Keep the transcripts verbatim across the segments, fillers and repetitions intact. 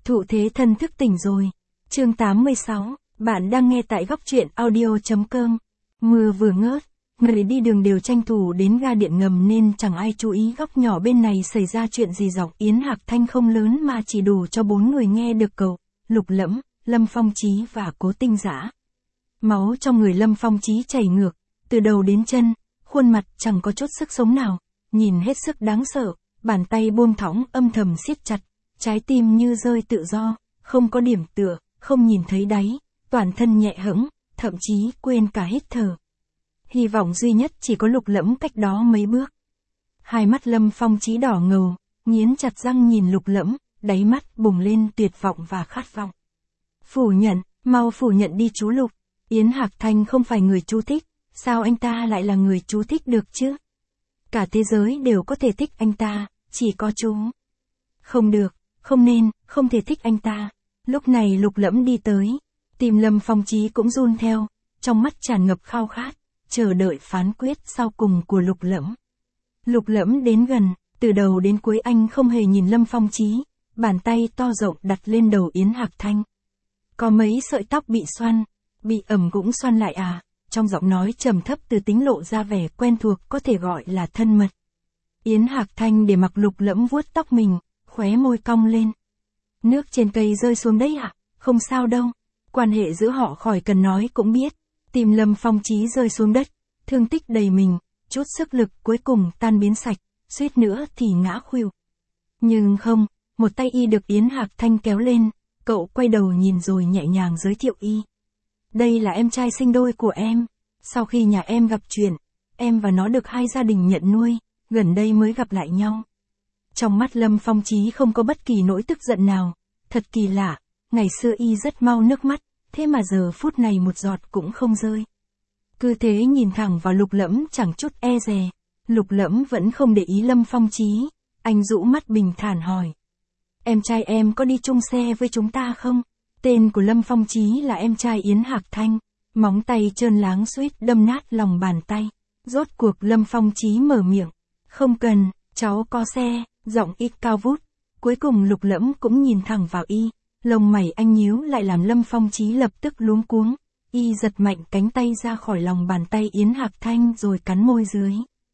Thụ thế thân thức tỉnh rồi. Chương tám mươi sáu, bạn đang nghe tại góc truyện audio.com. Mưa vừa ngớt, người đi đường đều tranh thủ đến ga điện ngầm nên chẳng ai chú ý góc nhỏ bên này xảy ra chuyện gì. Giọng Yến Hạc Thanh không lớn mà chỉ đủ cho bốn người nghe được. Cậu, Lục Lẫm, Lâm Phong Chí và Cố Tinh Dã. Máu trong người Lâm Phong Chí chảy ngược, từ đầu đến chân, khuôn mặt chẳng có chút sức sống nào, nhìn hết sức đáng sợ, bàn tay buông thõng âm thầm siết chặt, trái tim như rơi tự do, không có điểm tựa, không nhìn thấy đáy, toàn thân nhẹ hẫng, thậm chí quên cả hít thở. Hy vọng duy nhất chỉ có Lục Lẫm cách đó mấy bước. Hai mắt Lâm Phong Chí đỏ ngầu, nghiến chặt răng nhìn Lục Lẫm, đáy mắt bùng lên tuyệt vọng và khát vọng. Phủ nhận, mau phủ nhận đi chú Lục. Yến Hạc Thanh không phải người chú thích, sao anh ta lại là người chú thích được chứ? Cả thế giới đều có thể thích anh ta, chỉ có chú. Không được, không nên, không thể thích anh ta. Lúc này Lục Lẫm đi tới, tim Lâm Phong Chí cũng run theo, trong mắt tràn ngập khao khát, chờ đợi phán quyết sau cùng của Lục Lẫm. Lục Lẫm đến gần, từ đầu đến cuối anh không hề nhìn Lâm Phong Chí, bàn tay to rộng đặt lên đầu Yến Hạc Thanh. Có mấy sợi tóc bị xoăn, bị ẩm cũng xoăn lại à? Trong giọng nói trầm thấp từ tính lộ ra vẻ quen thuộc, có thể gọi là thân mật. Yến Hạc Thanh để mặc Lục Lẫm vuốt tóc mình, khóe môi cong lên. Nước trên cây rơi xuống đấy à? Không sao đâu. Quan hệ giữa họ khỏi cần nói cũng biết. Tim Lâm Phong Chí rơi xuống đất, thương tích đầy mình, chút sức lực cuối cùng tan biến sạch, suýt nữa thì ngã khuỵu. Nhưng không, một tay y được Yến Hạc Thanh kéo lên, cậu quay đầu nhìn rồi nhẹ nhàng giới thiệu y. Đây là em trai sinh đôi của em. Sau khi nhà em gặp chuyện, em và nó được hai gia đình nhận nuôi, gần đây mới gặp lại nhau. Trong mắt Lâm Phong Chí không có bất kỳ nỗi tức giận nào. Thật kỳ lạ, ngày xưa y rất mau nước mắt, thế mà giờ phút này một giọt cũng không rơi. Cứ thế nhìn thẳng vào Lục Lẫm chẳng chút e dè. Lục Lẫm vẫn không để ý Lâm Phong Chí, anh rũ mắt bình thản hỏi. Em trai em có đi chung xe với chúng ta không? Tên của Lâm Phong Chí là em trai Yến Hạc Thanh, móng tay trơn láng suýt đâm nát lòng bàn tay. Rốt cuộc Lâm Phong Chí mở miệng. Không cần, cháu có xe, giọng ít cao vút. Cuối cùng Lục Lẫm cũng nhìn thẳng vào y, lông mày anh nhíu lại làm Lâm Phong Chí lập tức luống cuống. Y giật mạnh cánh tay ra khỏi lòng bàn tay Yến Hạc Thanh rồi cắn môi dưới.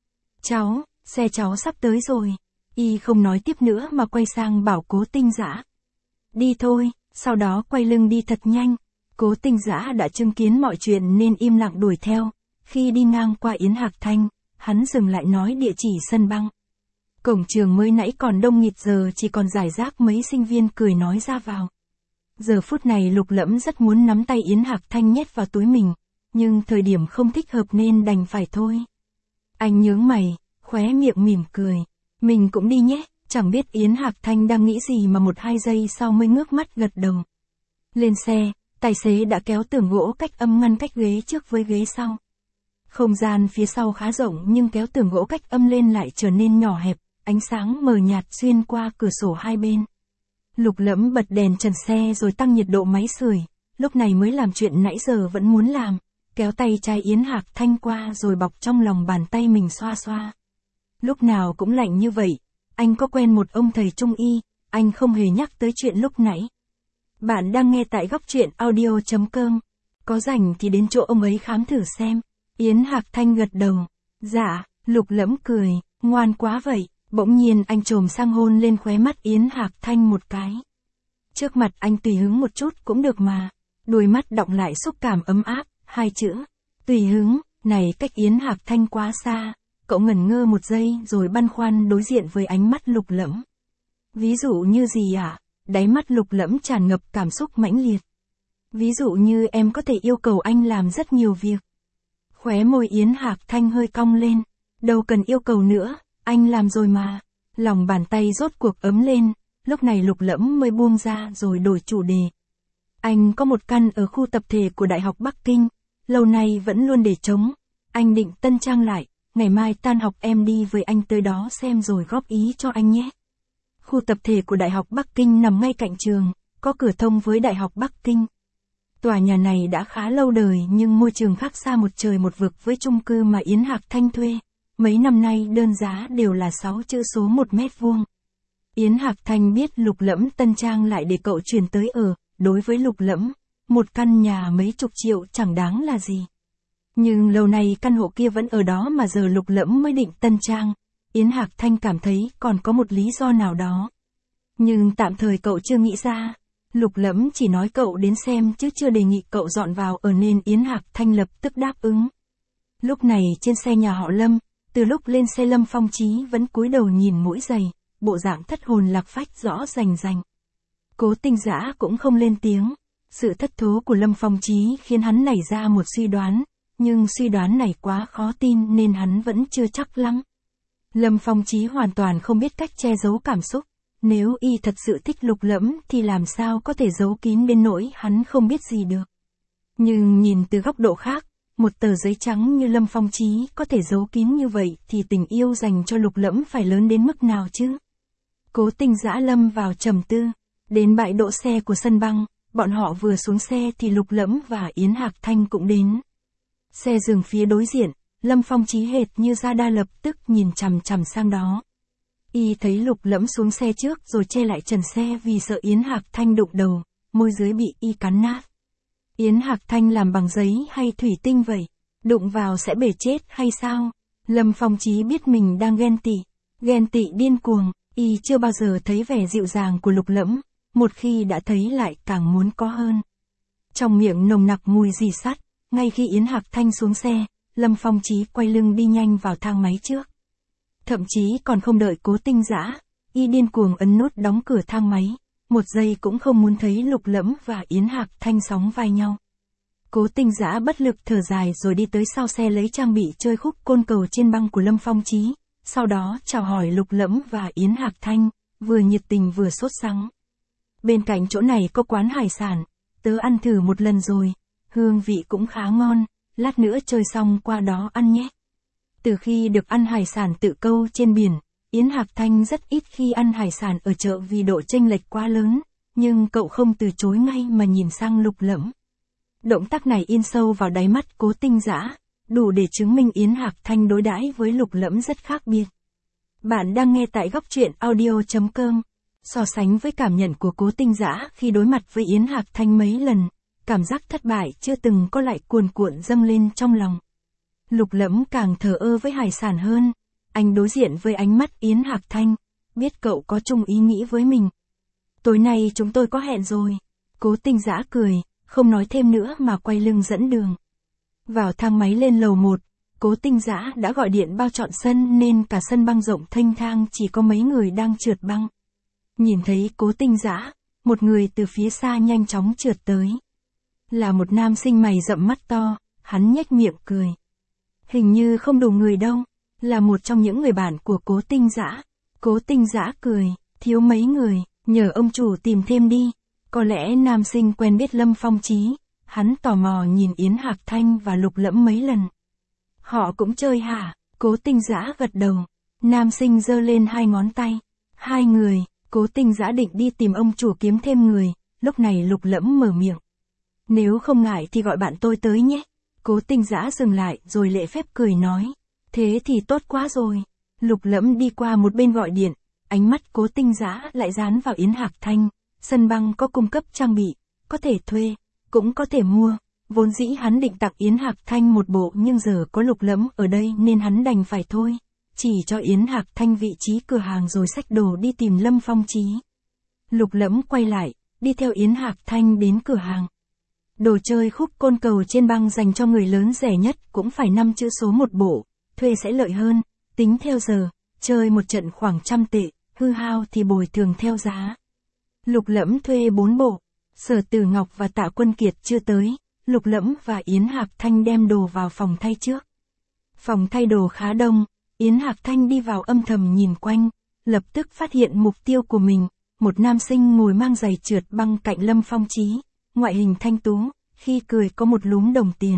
Cháu, xe cháu sắp tới rồi. Y không nói tiếp nữa mà quay sang bảo Cố Tinh Dã. Đi thôi, sau đó quay lưng đi thật nhanh. Cố Tinh Dã đã chứng kiến mọi chuyện nên im lặng đuổi theo. Khi đi ngang qua Yến Hạc Thanh, hắn dừng lại nói địa chỉ sân băng. Cổng trường mới nãy còn đông nghịt giờ chỉ còn rải rác mấy sinh viên cười nói ra vào. Giờ phút này Lục Lẫm rất muốn nắm tay Yến Hạc Thanh nhét vào túi mình, nhưng thời điểm không thích hợp nên đành phải thôi. Anh nhướng mày, khóe miệng mỉm cười. Mình cũng đi nhé, chẳng biết Yến Hạc Thanh đang nghĩ gì mà một hai giây sau mới ngước mắt gật đầu. Lên xe, tài xế đã kéo tường gỗ cách âm ngăn cách ghế trước với ghế sau. Không gian phía sau khá rộng nhưng kéo tường gỗ cách âm lên lại trở nên nhỏ hẹp, ánh sáng mờ nhạt xuyên qua cửa sổ hai bên. Lục Lẫm bật đèn trần xe rồi tăng nhiệt độ máy sưởi, lúc này mới làm chuyện nãy giờ vẫn muốn làm, kéo tay trai Yến Hạc Thanh qua rồi bọc trong lòng bàn tay mình xoa xoa. Lúc nào cũng lạnh như vậy, anh có quen một ông thầy trung y, anh không hề nhắc tới chuyện lúc nãy. Bạn đang nghe tại góc truyện audio.com, có rảnh thì đến chỗ ông ấy khám thử xem. Yến Hạc Thanh gật đầu. Dạ, Lục Lẫm cười, ngoan quá vậy. Bỗng nhiên anh trồm sang hôn lên khóe mắt Yến Hạc Thanh một cái. Trước mặt anh tùy hứng một chút cũng được mà. Đôi mắt đọng lại xúc cảm ấm áp, hai chữ. Tùy hứng, này cách Yến Hạc Thanh quá xa. Cậu ngẩn ngơ một giây rồi băn khoăn đối diện với ánh mắt Lục Lẫm. Ví dụ như gì ạ? À? Đáy mắt Lục Lẫm tràn ngập cảm xúc mãnh liệt. Ví dụ như em có thể yêu cầu anh làm rất nhiều việc. Khóe môi Yến Hạc Thanh hơi cong lên. Đâu cần yêu cầu nữa. Anh làm rồi mà. Lòng bàn tay rốt cuộc ấm lên, lúc này Lục Lẫm mới buông ra rồi đổi chủ đề. Anh có một căn ở khu tập thể của Đại học Bắc Kinh, lâu nay vẫn luôn để trống. Anh định tân trang lại, ngày mai tan học em đi với anh tới đó xem rồi góp ý cho anh nhé. Khu tập thể của Đại học Bắc Kinh nằm ngay cạnh trường, có cửa thông với Đại học Bắc Kinh. Tòa nhà này đã khá lâu đời nhưng môi trường khác xa một trời một vực với chung cư mà Yến Hạc Thanh thuê. Mấy năm nay đơn giá đều là sáu chữ số một mét vuông. Yến Hạc Thanh biết Lục Lẫm Tân Trang lại để cậu chuyển tới ở, đối với Lục Lẫm, một căn nhà mấy chục triệu chẳng đáng là gì. Nhưng lâu nay căn hộ kia vẫn ở đó mà giờ Lục Lẫm mới định tân trang, Yến Hạc Thanh cảm thấy còn có một lý do nào đó. Nhưng tạm thời cậu chưa nghĩ ra, Lục Lẫm chỉ nói cậu đến xem chứ chưa đề nghị cậu dọn vào ở nên Yến Hạc Thanh lập tức đáp ứng. Lúc này trên xe nhà họ Lâm, từ lúc lên xe Lâm Phong Chí vẫn cúi đầu nhìn mũi giày, bộ dạng thất hồn lạc phách rõ rành rành. Cố Tinh Dã cũng không lên tiếng, sự thất thố của Lâm Phong Chí khiến hắn nảy ra một suy đoán, nhưng suy đoán này quá khó tin nên hắn vẫn chưa chắc lắm. Lâm Phong Chí hoàn toàn không biết cách che giấu cảm xúc, nếu y thật sự thích Lục Lẫm thì làm sao có thể giấu kín đến nỗi hắn không biết gì được. Nhưng nhìn từ góc độ khác, một tờ giấy trắng như Lâm Phong Chí có thể giấu kín như vậy thì tình yêu dành cho Lục Lẫm phải lớn đến mức nào chứ? Cố Tinh Dã lâm vào trầm tư, đến bãi đỗ xe của sân băng, bọn họ vừa xuống xe thì Lục Lẫm và Yến Hạc Thanh cũng đến. Xe dừng phía đối diện, Lâm Phong Chí hệt như ra đa lập tức nhìn chằm chằm sang đó. Y thấy Lục Lẫm xuống xe trước rồi che lại trần xe vì sợ Yến Hạc Thanh đụng đầu, môi dưới bị y cắn nát. Yến Hạc Thanh làm bằng giấy hay thủy tinh vậy? Đụng vào sẽ bể chết hay sao? Lâm Phong Chí biết mình đang ghen tị, ghen tị điên cuồng, y chưa bao giờ thấy vẻ dịu dàng của Lục Lẫm, một khi đã thấy lại càng muốn có hơn. Trong miệng nồng nặc mùi rỉ sắt, ngay khi Yến Hạc Thanh xuống xe, Lâm Phong Chí quay lưng đi nhanh vào thang máy trước. Thậm chí còn không đợi Cố Tinh Dã, y điên cuồng ấn nút đóng cửa thang máy, một giây cũng không muốn thấy Lục Lẫm và Yến Hạc Thanh sóng vai nhau. Cố Tinh Dã bất lực thở dài rồi đi tới sau xe lấy trang bị chơi khúc côn cầu trên băng của Lâm Phong Chí, sau đó chào hỏi Lục Lẫm và Yến Hạc Thanh, vừa nhiệt tình vừa sốt sắng. Bên cạnh chỗ này có quán hải sản, tớ ăn thử một lần rồi, hương vị cũng khá ngon, lát nữa chơi xong qua đó ăn nhé. Từ khi được ăn hải sản tự câu trên biển, Yến Hạc Thanh rất ít khi ăn hải sản ở chợ vì độ chênh lệch quá lớn, nhưng cậu không từ chối ngay mà nhìn sang Lục Lẫm. Động tác này in sâu vào đáy mắt Cố Tinh Dã, đủ để chứng minh Yến Hạc Thanh đối đãi với Lục Lẫm rất khác biệt. Bạn đang nghe tại góc truyện audio chấm com. So sánh với cảm nhận của Cố Tinh Dã khi đối mặt với Yến Hạc Thanh mấy lần, cảm giác thất bại chưa từng có lại cuồn cuộn dâng lên trong lòng. Lục Lẫm càng thờ ơ với hải sản hơn, anh đối diện với ánh mắt Yến Hạc Thanh, biết cậu có chung ý nghĩ với mình. Tối nay chúng tôi có hẹn rồi. Cố Tinh Dã cười, không nói thêm nữa mà quay lưng dẫn đường. Vào thang máy lên lầu một, Cố Tinh Dã đã gọi điện bao trọn sân nên cả sân băng rộng thênh thang chỉ có mấy người đang trượt băng. Nhìn thấy Cố Tinh Dã, một người từ phía xa nhanh chóng trượt tới. Là một nam sinh mày rậm mắt to, hắn nhếch miệng cười. Hình như không đủ người đâu, là một trong những người bạn của Cố Tinh Dã. Cố Tinh Dã cười, thiếu mấy người, nhờ ông chủ tìm thêm đi. Có lẽ nam sinh quen biết Lâm Phong Chí, hắn tò mò nhìn Yến Hạc Thanh và Lục Lẫm mấy lần. Họ cũng chơi hả? Cố Tinh Dã gật đầu. Nam sinh giơ lên hai ngón tay. Hai người, Cố Tinh Dã định đi tìm ông chủ kiếm thêm người, lúc này Lục Lẫm mở miệng. Nếu không ngại thì gọi bạn tôi tới nhé. Cố Tinh Dã dừng lại rồi lễ phép cười nói. Thế thì tốt quá rồi. Lục Lẫm đi qua một bên gọi điện, ánh mắt Cố Tinh Dã lại dán vào Yến Hạc Thanh. Sân băng có cung cấp trang bị, có thể thuê, cũng có thể mua. Vốn dĩ hắn định tặng Yến Hạc Thanh một bộ nhưng giờ có Lục Lẫm ở đây nên hắn đành phải thôi. Chỉ cho Yến Hạc Thanh vị trí cửa hàng rồi xách đồ đi tìm Lâm Phong Chí. Lục Lẫm quay lại, đi theo Yến Hạc Thanh đến cửa hàng. Đồ chơi khúc côn cầu trên băng dành cho người lớn rẻ nhất cũng phải năm chữ số một bộ, thuê sẽ lợi hơn, tính theo giờ, chơi một trận khoảng trăm tệ, hư hao thì bồi thường theo giá. Lục Lẫm thuê bốn bộ, Sở Tử Ngọc và Tạ Quân Kiệt chưa tới, Lục Lẫm và Yến Hạc Thanh đem đồ vào phòng thay trước. Phòng thay đồ khá đông, Yến Hạc Thanh đi vào âm thầm nhìn quanh, lập tức phát hiện mục tiêu của mình, một nam sinh ngồi mang giày trượt băng cạnh Lâm Phong Chí, ngoại hình thanh tú, khi cười có một lúm đồng tiền.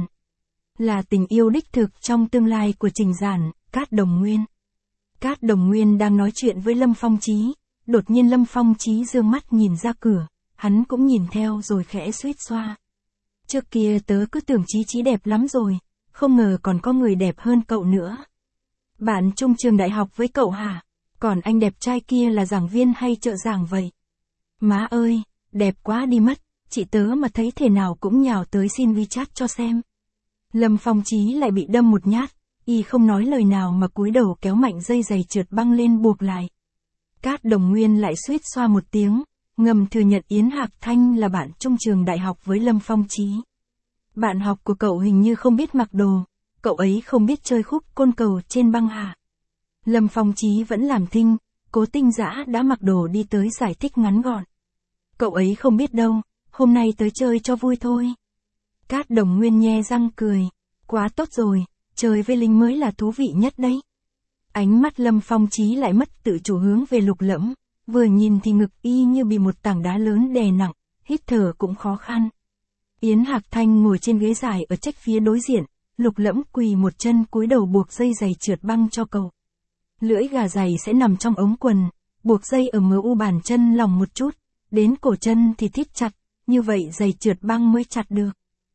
Là tình yêu đích thực trong tương lai của Trình Giản, Cát Đồng Nguyên. Cát Đồng Nguyên đang nói chuyện với Lâm Phong Chí, đột nhiên Lâm Phong Chí dương mắt nhìn ra cửa, hắn cũng nhìn theo rồi khẽ suýt xoa. Trước kia tớ cứ tưởng Chí Chí đẹp lắm rồi, không ngờ còn có người đẹp hơn cậu nữa. Bạn chung trường đại học với cậu hả? Còn anh đẹp trai kia là giảng viên hay trợ giảng vậy? Má ơi, đẹp quá đi mất, chị tớ mà thấy thế nào cũng nhào tới xin WeChat cho xem. Lâm Phong Chí lại bị đâm một nhát, y không nói lời nào mà cúi đầu kéo mạnh dây giày trượt băng lên buộc lại. Cát Đồng Nguyên lại suýt xoa một tiếng, ngầm thừa nhận Yến Hạc Thanh là bạn chung trường đại học với Lâm Phong Chí. Bạn học của cậu hình như không biết mặc đồ, cậu ấy không biết chơi khúc côn cầu trên băng hả? Lâm Phong Chí vẫn làm thinh, Cố Tinh Dã đã mặc đồ đi tới giải thích ngắn gọn. Cậu ấy không biết đâu, hôm nay tới chơi cho vui thôi. Cát Đồng Nguyên nhe răng cười, quá tốt rồi, chơi với Linh mới là thú vị nhất đấy. Ánh mắt Lâm Phong Chí lại mất tự chủ hướng về Lục Lẫm, vừa nhìn thì ngực y như bị một tảng đá lớn đè nặng, hít thở cũng khó khăn. Yến Hạc Thanh ngồi trên ghế dài ở trách phía đối diện, Lục Lẫm quỳ một chân cúi đầu buộc dây giày trượt băng cho cậu. Lưỡi gà giày sẽ nằm trong ống quần, buộc dây ở mớ u bàn chân lòng một chút, đến cổ chân thì thít chặt, như vậy giày trượt băng mới chặt được.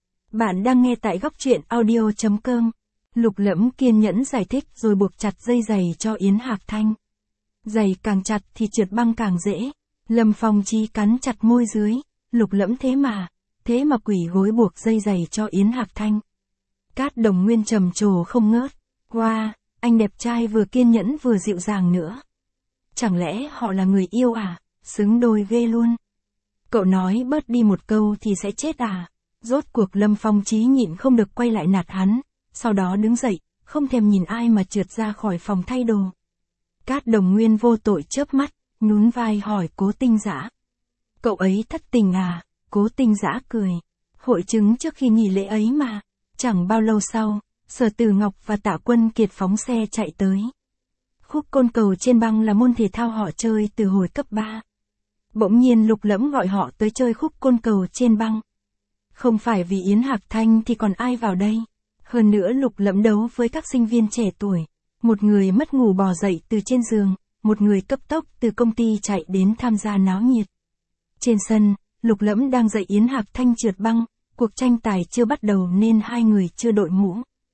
Bạn đang nghe tại góc truyện audio chấm com. Lục Lẫm kiên nhẫn giải thích rồi buộc chặt dây giày cho Yến Hạc Thanh. Giày càng chặt thì trượt băng càng dễ. Lâm Phong Chí cắn chặt môi dưới, Lục Lẫm thế mà, thế mà quỳ gối buộc dây giày cho Yến Hạc Thanh. Cát Đồng Nguyên trầm trồ không ngớt, wow, anh đẹp trai vừa kiên nhẫn vừa dịu dàng nữa. Chẳng lẽ họ là người yêu à, xứng đôi ghê luôn. Cậu nói bớt đi một câu thì sẽ chết à? Rốt cuộc Lâm Phong Chí nhịn không được quay lại nạt hắn, sau đó đứng dậy, không thèm nhìn ai mà trượt ra khỏi phòng thay đồ. Cát Đồng Nguyên vô tội chớp mắt, nhún vai hỏi Cố Tinh Dã. Cậu ấy thất tình à? Cố Tinh Dã cười. Hội chứng trước khi nghỉ lễ ấy mà. Chẳng bao lâu sau, Sở Tử Ngọc và Tạ Quân Kiệt phóng xe chạy tới. Khúc côn cầu trên băng là môn thể thao họ chơi từ hồi cấp ba. Bỗng nhiên Lục Lẫm gọi họ tới chơi khúc côn cầu trên băng. Không phải vì Yến Hạc Thanh thì còn ai vào đây. Hơn nữa Lục Lẫm đấu với các sinh viên trẻ tuổi. Một người mất ngủ bò dậy từ trên giường, một người cấp tốc từ công ty chạy đến tham gia náo nhiệt. Trên sân, Lục Lẫm đang dạy Yến Hạc Thanh trượt băng, cuộc tranh tài chưa bắt đầu nên hai người chưa đội mũ.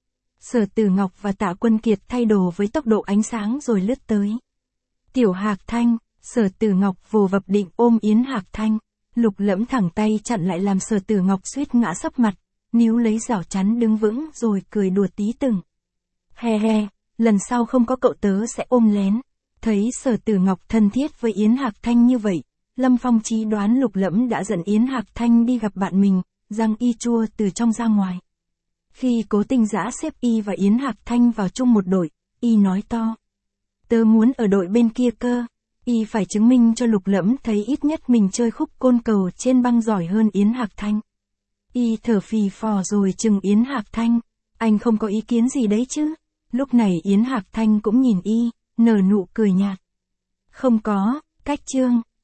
Sở Tử Ngọc và Tạ Quân Kiệt thay đồ với tốc độ ánh sáng rồi lướt tới. Tiểu Hạc Thanh, Sở Tử Ngọc vồ vập định ôm Yến Hạc Thanh, Lục Lẫm thẳng tay chặn lại làm Sở Tử Ngọc suýt ngã sấp mặt, níu lấy rào chắn đứng vững rồi cười đùa tí từng. He he, lần sau không có cậu tớ sẽ ôm lén. Thấy Sở Tử Ngọc thân thiết với Yến Hạc Thanh như vậy, Lâm Phong Chí đoán Lục Lẫm đã dẫn Yến Hạc Thanh đi gặp bạn mình, răng y chua từ trong ra ngoài. Khi Cố Tinh Dã xếp y và Yến Hạc Thanh vào chung một đội, y nói to. Tớ muốn ở đội bên kia cơ. Y phải chứng minh cho Lục Lẫm thấy ít nhất mình chơi khúc côn cầu trên băng giỏi hơn Yến Hạc Thanh. Y thở phì phò rồi chừng Yến Hạc Thanh. Anh không có ý kiến gì đấy chứ? Lúc này Yến Hạc Thanh cũng nhìn y, nở nụ cười nhạt. Không có, cách chương.